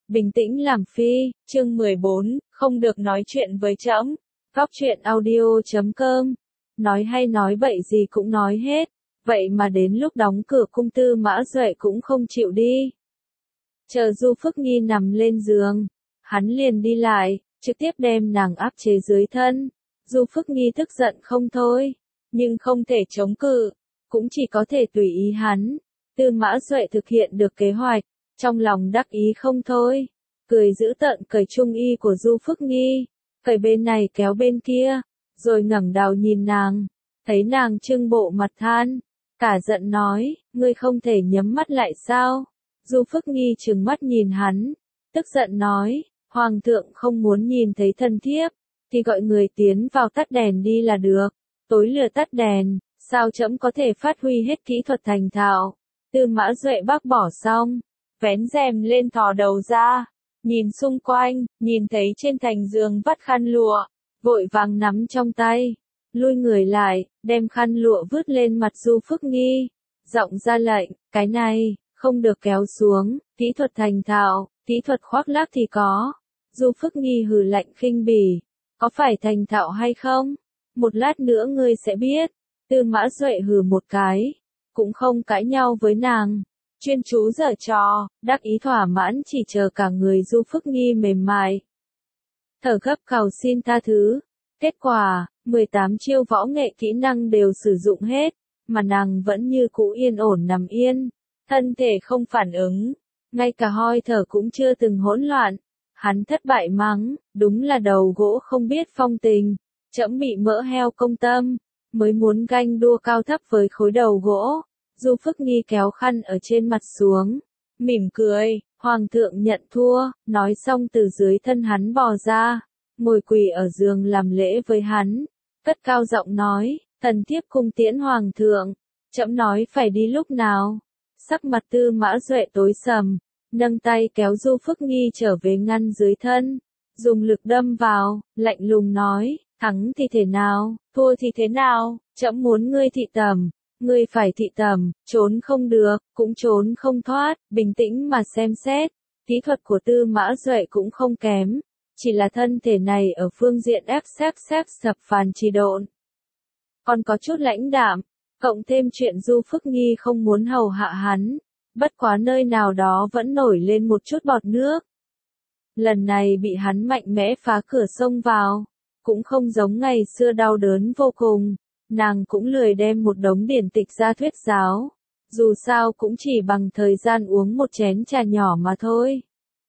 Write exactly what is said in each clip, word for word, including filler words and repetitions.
Bình tĩnh làm phi, chương mười bốn, không được nói chuyện với trẫm. Góc truyện audio chấm com. Nói hay nói bậy gì cũng nói hết, vậy mà đến lúc đóng cửa cung Tư Mã Duệ cũng không chịu đi. Chờ Du Phước Nghi nằm lên giường, hắn liền đi lại, trực tiếp đem nàng áp chế dưới thân. Du Phước Nghi tức giận không thôi, nhưng không thể chống cự, cũng chỉ có thể tùy ý hắn. Tư Mã Duệ thực hiện được kế hoạch, trong lòng đắc ý không thôi, cười giữ tợn cởi trung y của Du Phước Nghi, cởi bên này kéo bên kia, rồi ngẩng đầu nhìn nàng, thấy nàng trưng bộ mặt than, cả giận nói, ngươi không thể nhắm mắt lại sao? Du Phước Nghi trừng mắt nhìn hắn, tức giận nói, Hoàng thượng không muốn nhìn thấy thân thiếp, thì gọi người tiến vào tắt đèn đi là được, tối lửa tắt đèn, sao trẫm có thể phát huy hết kỹ thuật thành thạo. Tư Mã Duệ bác bỏ xong, vén rèm lên thò đầu ra, nhìn xung quanh, nhìn thấy trên thành giường vắt khăn lụa, vội vàng nắm trong tay, lui người lại, đem khăn lụa vứt lên mặt Du Phước Nghi, giọng ra lệnh, cái này, không được kéo xuống, kỹ thuật thành thạo, kỹ thuật khoác lác thì có. Du Phước Nghi hừ lạnh khinh bỉ, có phải thành thạo hay không? Một lát nữa ngươi sẽ biết. Tư Mã Duệ hừ một cái, cũng không cãi nhau với nàng, chuyên chú giở trò, đắc ý thỏa mãn chỉ chờ cả người Du Phước Nghi mềm mại. Thở gấp cầu xin tha thứ, kết quả, mười tám chiêu võ nghệ kỹ năng đều sử dụng hết, mà nàng vẫn như cũ yên ổn nằm yên, thân thể không phản ứng, ngay cả hơi thở cũng chưa từng hỗn loạn. Hắn thất bại mắng, đúng là đầu gỗ không biết phong tình, trẫm bị mỡ heo công tâm, mới muốn ganh đua cao thấp với khối đầu gỗ. Du Phước Nghi kéo khăn ở trên mặt xuống, mỉm cười, Hoàng thượng nhận thua, nói xong từ dưới thân hắn bò ra, ngồi quỳ ở giường làm lễ với hắn, cất cao giọng nói, thần thiếp cung tiễn Hoàng thượng, trẫm nói phải đi lúc nào. Sắc mặt Tư Mã Duệ tối sầm, nâng tay kéo Du Phước Nghi trở về ngăn dưới thân, dùng lực đâm vào, lạnh lùng nói, thắng thì thế nào, thua thì thế nào, trẫm muốn ngươi thị tẩm, ngươi phải thị tẩm, trốn không được, cũng trốn không thoát, bình tĩnh mà xem xét, kỹ thuật của Tư Mã Duệ cũng không kém, chỉ là thân thể này ở phương diện ép xếp xếp sập phàn trì độn. Còn có chút lãnh đạm, cộng thêm chuyện Du Phước Nghi không muốn hầu hạ hắn, bất quá nơi nào đó vẫn nổi lên một chút bọt nước. Lần này bị hắn mạnh mẽ phá cửa xông vào, cũng không giống ngày xưa đau đớn vô cùng, nàng cũng lười đem một đống điển tịch ra thuyết giáo, dù sao cũng chỉ bằng thời gian uống một chén trà nhỏ mà thôi.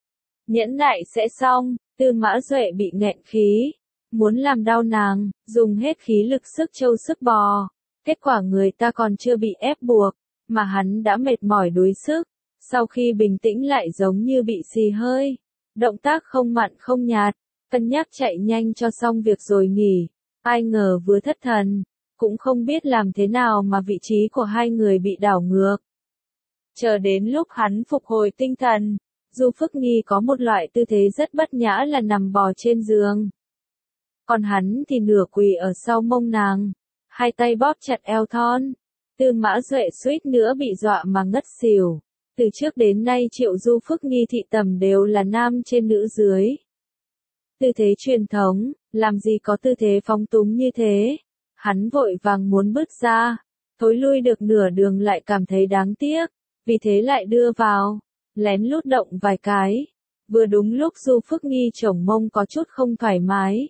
Nhẫn nại sẽ xong, Tư Mã Duệ bị nghẹn khí, muốn làm đau nàng, dùng hết khí lực sức trâu sức bò, kết quả người ta còn chưa bị ép buộc, mà hắn đã mệt mỏi đuối sức, sau khi bình tĩnh lại giống như bị xì hơi, động tác không mặn không nhạt, cân nhắc chạy nhanh cho xong việc rồi nghỉ, ai ngờ vừa thất thần, cũng không biết làm thế nào mà vị trí của hai người bị đảo ngược. Chờ đến lúc hắn phục hồi tinh thần, Du Phước Nghi có một loại tư thế rất bất nhã là nằm bò trên giường. Còn hắn thì nửa quỳ ở sau mông nàng, hai tay bóp chặt eo thon. Tư Mã Duệ suýt nữa bị dọa mà ngất xỉu. Từ trước đến nay Triệu Du Phước Nghi thị tẩm đều là nam trên nữ dưới. Tư thế truyền thống, làm gì có tư thế phóng túng như thế. Hắn vội vàng muốn bước ra, thối lui được nửa đường lại cảm thấy đáng tiếc, vì thế lại đưa vào, lén lút động vài cái. Vừa đúng lúc Du Phước Nghi chổng mông có chút không thoải mái.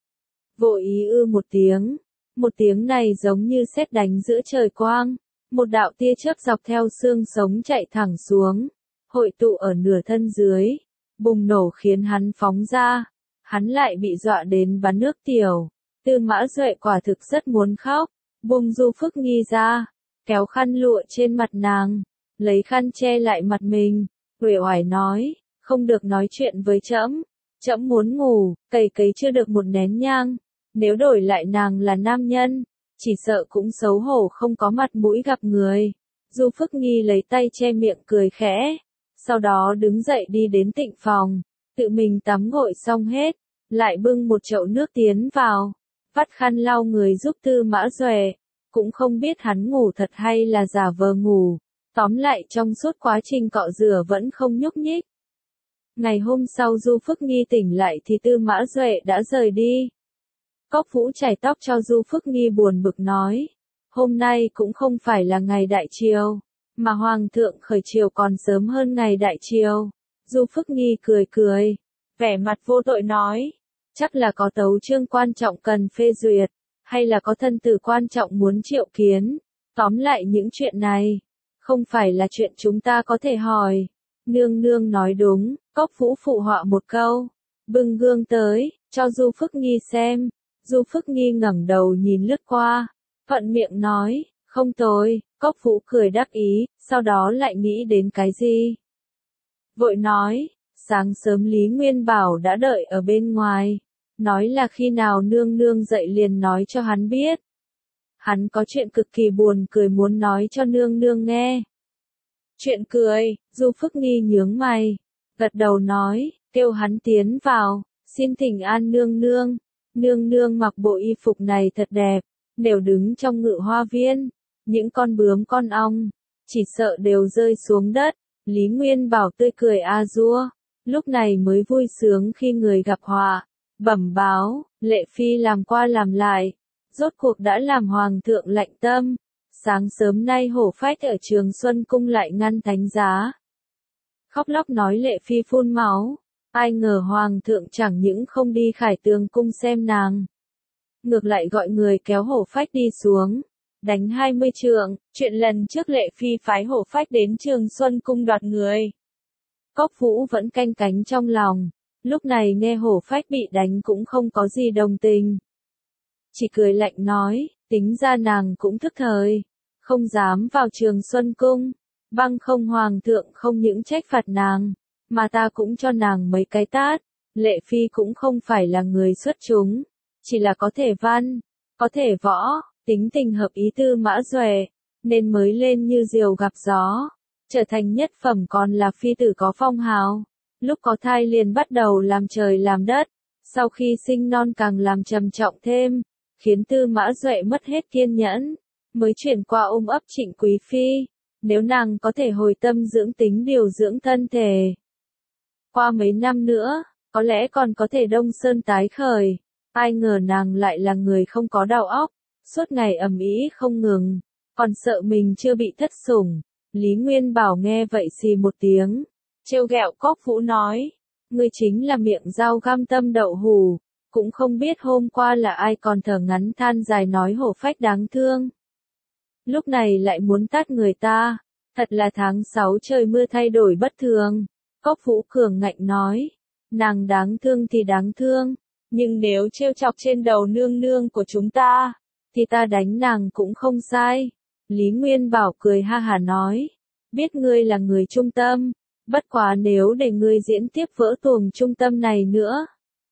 Vội ý ư một tiếng. Một tiếng này giống như sét đánh giữa trời quang, một đạo tia chớp dọc theo xương sống chạy thẳng xuống, hội tụ ở nửa thân dưới, bùng nổ khiến hắn phóng ra, hắn lại bị dọa đến bắn nước tiểu. Tư Mã Duệ quả thực rất muốn khóc, buông Du Phước Nghi ra, kéo khăn lụa trên mặt nàng, lấy khăn che lại mặt mình, uể oải nói, không được nói chuyện với trẫm, trẫm muốn ngủ, cày cấy chưa được một nén nhang. Nếu đổi lại nàng là nam nhân, chỉ sợ cũng xấu hổ không có mặt mũi gặp người. Du Phước Nghi lấy tay che miệng cười khẽ, sau đó đứng dậy đi đến tịnh phòng, tự mình tắm gội xong hết, lại bưng một chậu nước tiến vào, vắt khăn lau người giúp Tư Mã Duệ, cũng không biết hắn ngủ thật hay là giả vờ ngủ, tóm lại trong suốt quá trình cọ rửa vẫn không nhúc nhích. Ngày hôm sau Du Phước Nghi tỉnh lại thì Tư Mã Duệ đã rời đi. Cốc Vũ chải tóc cho Du Phước Nghi buồn bực nói, hôm nay cũng không phải là ngày đại triều, mà Hoàng thượng khởi triều còn sớm hơn ngày đại triều. Du Phước Nghi cười cười, vẻ mặt vô tội nói, chắc là có tấu chương quan trọng cần phê duyệt, hay là có thân tử quan trọng muốn triệu kiến. Tóm lại những chuyện này, không phải là chuyện chúng ta có thể hỏi. Nương nương nói đúng, Cốc Vũ phụ họa một câu, bưng gương tới, cho Du Phước Nghi xem. Du Phước Nghi ngẩng đầu nhìn lướt qua, thuận miệng nói, không tồi. Cốc Vũ cười đắc ý, sau đó lại nghĩ đến cái gì. Vội nói, sáng sớm Lý Nguyên Bảo đã đợi ở bên ngoài, nói là khi nào nương nương dậy liền nói cho hắn biết. Hắn có chuyện cực kỳ buồn cười muốn nói cho nương nương nghe. Chuyện cười, Du Phước Nghi nhướng mày, gật đầu nói, kêu hắn tiến vào, xin thỉnh an nương nương. Nương nương mặc bộ y phục này thật đẹp, đều đứng trong ngự hoa viên, những con bướm con ong, chỉ sợ đều rơi xuống đất. Lý Nguyên Bảo tươi cười a dua, lúc này mới vui sướng khi người gặp họa, bẩm báo, Lệ Phi làm qua làm lại, rốt cuộc đã làm Hoàng thượng lạnh tâm. Sáng sớm nay hổ phách ở Trường Xuân Cung lại ngăn thánh giá. Khóc lóc nói Lệ Phi phun máu, ai ngờ Hoàng thượng chẳng những không đi Khải Tường Cung xem nàng, ngược lại gọi người kéo hổ phách đi xuống, đánh hai mươi trượng, chuyện lần trước Lệ Phi phái hổ phách đến Trường Xuân Cung đoạt người. Cốc Vũ vẫn canh cánh trong lòng, lúc này nghe hổ phách bị đánh cũng không có gì đồng tình. Chỉ cười lạnh nói, tính ra nàng cũng thức thời, không dám vào Trường Xuân Cung, băng không Hoàng thượng không những trách phạt nàng, mà ta cũng cho nàng mấy cái tát. Lệ Phi cũng không phải là người xuất chúng, chỉ là có thể văn, có thể võ, tính tình hợp ý Tư Mã Duệ, nên mới lên như diều gặp gió, trở thành nhất phẩm còn là phi tử có phong hào. Lúc có thai liền bắt đầu làm trời làm đất, sau khi sinh non càng làm trầm trọng thêm, khiến Tư Mã Duệ mất hết kiên nhẫn, mới chuyển qua ôm ấp Trịnh Quý Phi. Nếu nàng có thể hồi tâm dưỡng tính điều dưỡng thân thể, qua mấy năm nữa, có lẽ còn có thể đông sơn tái khởi. Ai ngờ nàng lại là người không có đầu óc, suốt ngày ầm ĩ không ngừng, còn sợ mình chưa bị thất sủng. Lý Nguyên Bảo nghe vậy xì một tiếng, trêu ghẹo Cốc Vũ nói, ngươi chính là miệng dao găm tâm đậu hù, cũng không biết hôm qua là ai còn thở ngắn than dài nói hổ phách đáng thương. Lúc này lại muốn tát người ta, thật là tháng sáu trời mưa thay đổi bất thường. Cốc Vũ cường ngạnh nói, nàng đáng thương thì đáng thương, nhưng nếu trêu chọc trên đầu nương nương của chúng ta, thì ta đánh nàng cũng không sai. Lý Nguyên Bảo cười ha hà nói, biết ngươi là người trung tâm, bất quá nếu để ngươi diễn tiếp vỡ tuồng trung tâm này nữa,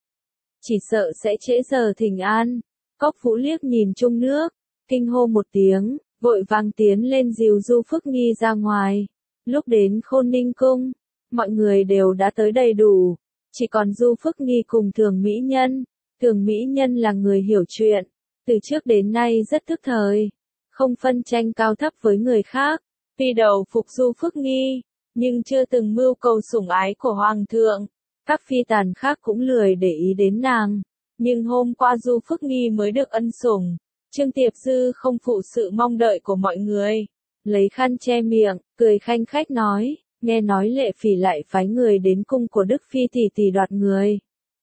chỉ sợ sẽ trễ giờ thỉnh an. Cốc Vũ liếc nhìn chung nước, kinh hô một tiếng, vội vàng tiến lên dìu Du Phước Nghi ra ngoài. Lúc đến Khôn Ninh Cung, mọi người đều đã tới đầy đủ, chỉ còn Du Phước Nghi cùng Thường Mỹ Nhân. Thường Mỹ Nhân là người hiểu chuyện, từ trước đến nay rất thức thời, không phân tranh cao thấp với người khác. Tuy đầu phục Du Phước Nghi, nhưng chưa từng mưu cầu sủng ái của Hoàng thượng. Các phi tần khác cũng lười để ý đến nàng, nhưng hôm qua Du Phước Nghi mới được ân sủng. Trương Tiệp Dư không phụ sự mong đợi của mọi người, lấy khăn che miệng, cười khanh khách nói, nghe nói Lệ Phỉ lại phái người đến cung của Đức Phi tỷ tỷ đoạt người.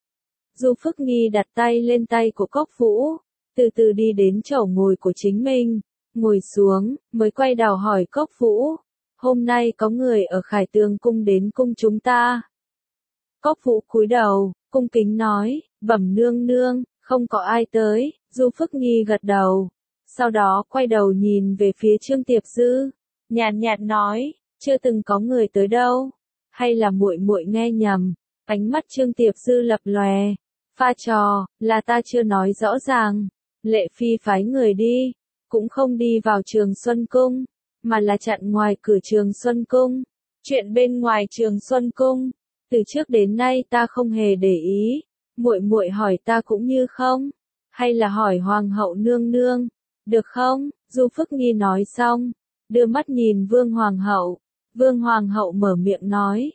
Du Phước Nghi đặt tay lên tay của Cốc Vũ, từ từ đi đến chỗ ngồi của chính mình, ngồi xuống, mới quay đầu hỏi Cốc Vũ, hôm nay có người ở Khải Tường Cung đến cung chúng ta. Cốc Vũ cúi đầu, cung kính nói, bẩm nương nương, không có ai tới. Du Phước Nghi gật đầu, sau đó quay đầu nhìn về phía Trương Tiệp Dư, nhàn nhạt nói, chưa từng có người tới đâu, hay là muội muội nghe nhầm. Ánh mắt Trương Tiệp Dư lập lòe, pha trò, là ta chưa nói rõ ràng. Lệ Phi phái người đi, cũng không đi vào Trường Xuân Cung, mà là chặn ngoài cửa Trường Xuân Cung. Chuyện bên ngoài Trường Xuân Cung, từ trước đến nay ta không hề để ý, muội muội hỏi ta cũng như không, hay là hỏi Hoàng hậu nương nương, được không? Du Phước Nghi nói xong, đưa mắt nhìn Vương Hoàng hậu. Vương Hoàng hậu mở miệng nói,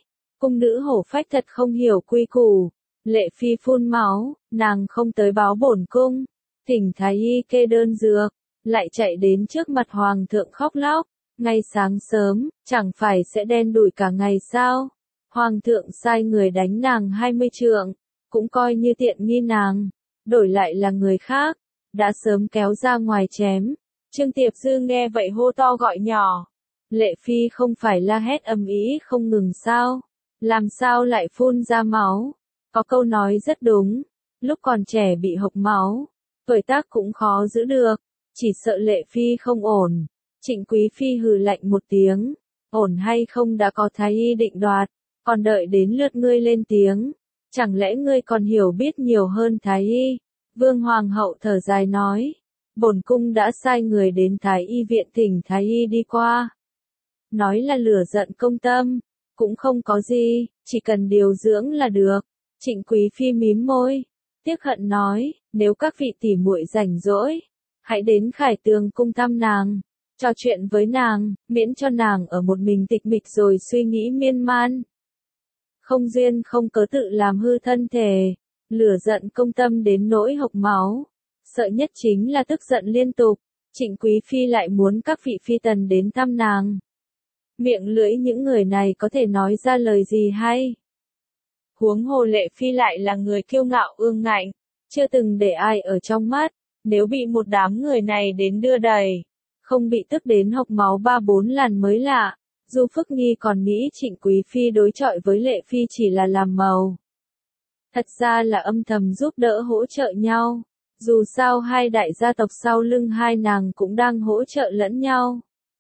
Cung nữ hổ phách thật không hiểu quy củ. Lệ Phi phun máu, nàng không tới báo bổn cung, thỉnh thái y kê đơn dược, lại chạy đến trước mặt hoàng thượng khóc lóc. Ngay sáng sớm, chẳng phải sẽ đen đủi cả ngày sao? Hoàng thượng sai người đánh nàng hai mươi trượng, cũng coi như tiện nghi nàng, đổi lại là người khác, đã sớm kéo ra ngoài chém. Trương Tiệp Dư nghe vậy hô to gọi nhỏ. Lệ Phi không phải la hét ầm ĩ không ngừng sao? Làm sao lại phun ra máu? Có câu nói rất đúng, lúc còn trẻ bị hộc máu, tuổi tác cũng khó giữ được, chỉ sợ Lệ Phi không ổn. Trịnh Quý Phi hừ lạnh một tiếng, ổn hay không đã có thái y định đoạt, còn đợi đến lượt ngươi lên tiếng, chẳng lẽ ngươi còn hiểu biết nhiều hơn thái y? Vương Hoàng hậu thở dài nói, bổn cung đã sai người đến thái y viện thỉnh thái y đi qua. Nói là lửa giận công tâm, cũng không có gì, chỉ cần điều dưỡng là được. Trịnh Quý Phi mím môi, tiếc hận nói, nếu các vị tỉ muội rảnh rỗi, hãy đến Khải Tường cung thăm nàng, trò chuyện với nàng, miễn cho nàng ở một mình tịch mịch rồi suy nghĩ miên man. Không duyên không cớ tự làm hư thân thể, lửa giận công tâm đến nỗi hộc máu. Sợ nhất chính là tức giận liên tục, Trịnh Quý Phi lại muốn các vị phi tần đến thăm nàng. Miệng lưỡi những người này có thể nói ra lời gì hay? Huống hồ Lệ Phi lại là người kiêu ngạo ương ngạnh, chưa từng để ai ở trong mắt, nếu bị một đám người này đến đưa đẩy, không bị tức đến hộc máu ba bốn lần mới lạ. Du Phước Nghi còn nghĩ Trịnh Quý Phi đối chọi với Lệ Phi chỉ là làm màu. Thật ra là âm thầm giúp đỡ hỗ trợ nhau, dù sao hai đại gia tộc sau lưng hai nàng cũng đang hỗ trợ lẫn nhau.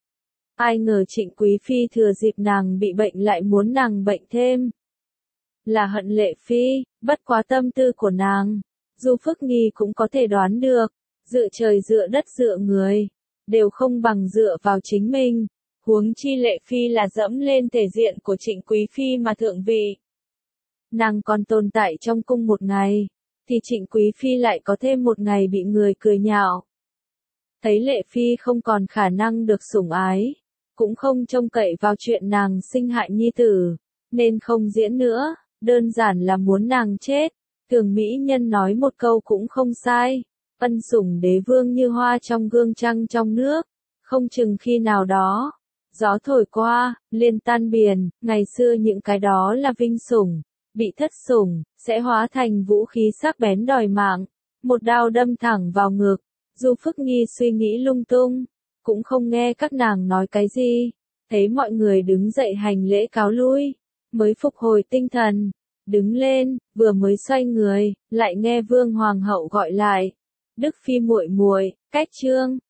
Ai ngờ Trịnh Quý Phi thừa dịp nàng bị bệnh lại muốn nàng bệnh thêm. Là hận Lệ Phi, bất quá tâm tư của nàng, Du Phước Nghi cũng có thể đoán được, dựa trời dựa đất dựa người, đều không bằng dựa vào chính mình, huống chi Lệ Phi là dẫm lên thể diện của Trịnh Quý Phi mà thượng vị. Nàng còn tồn tại trong cung một ngày, thì Trịnh Quý Phi lại có thêm một ngày bị người cười nhạo. Thấy Lệ Phi không còn khả năng được sủng ái, cũng không trông cậy vào chuyện nàng sinh hại nhi tử, nên không diễn nữa, đơn giản là muốn nàng chết. Thường mỹ nhân nói một câu cũng không sai, ân sủng đế vương như hoa trong gương trăng trong nước, không chừng khi nào đó, gió thổi qua, liền tan biển. Ngày xưa những cái đó là vinh sủng, bị thất sủng, sẽ hóa thành vũ khí sắc bén đòi mạng, một đao đâm thẳng vào ngực. Du Phước Nghi suy nghĩ lung tung, cũng không nghe các nàng nói cái gì, thấy mọi người đứng dậy hành lễ cáo lui, mới phục hồi tinh thần, đứng lên, vừa mới xoay người, lại nghe Vương Hoàng hậu gọi lại, Đức Phi muội muội, cách trương.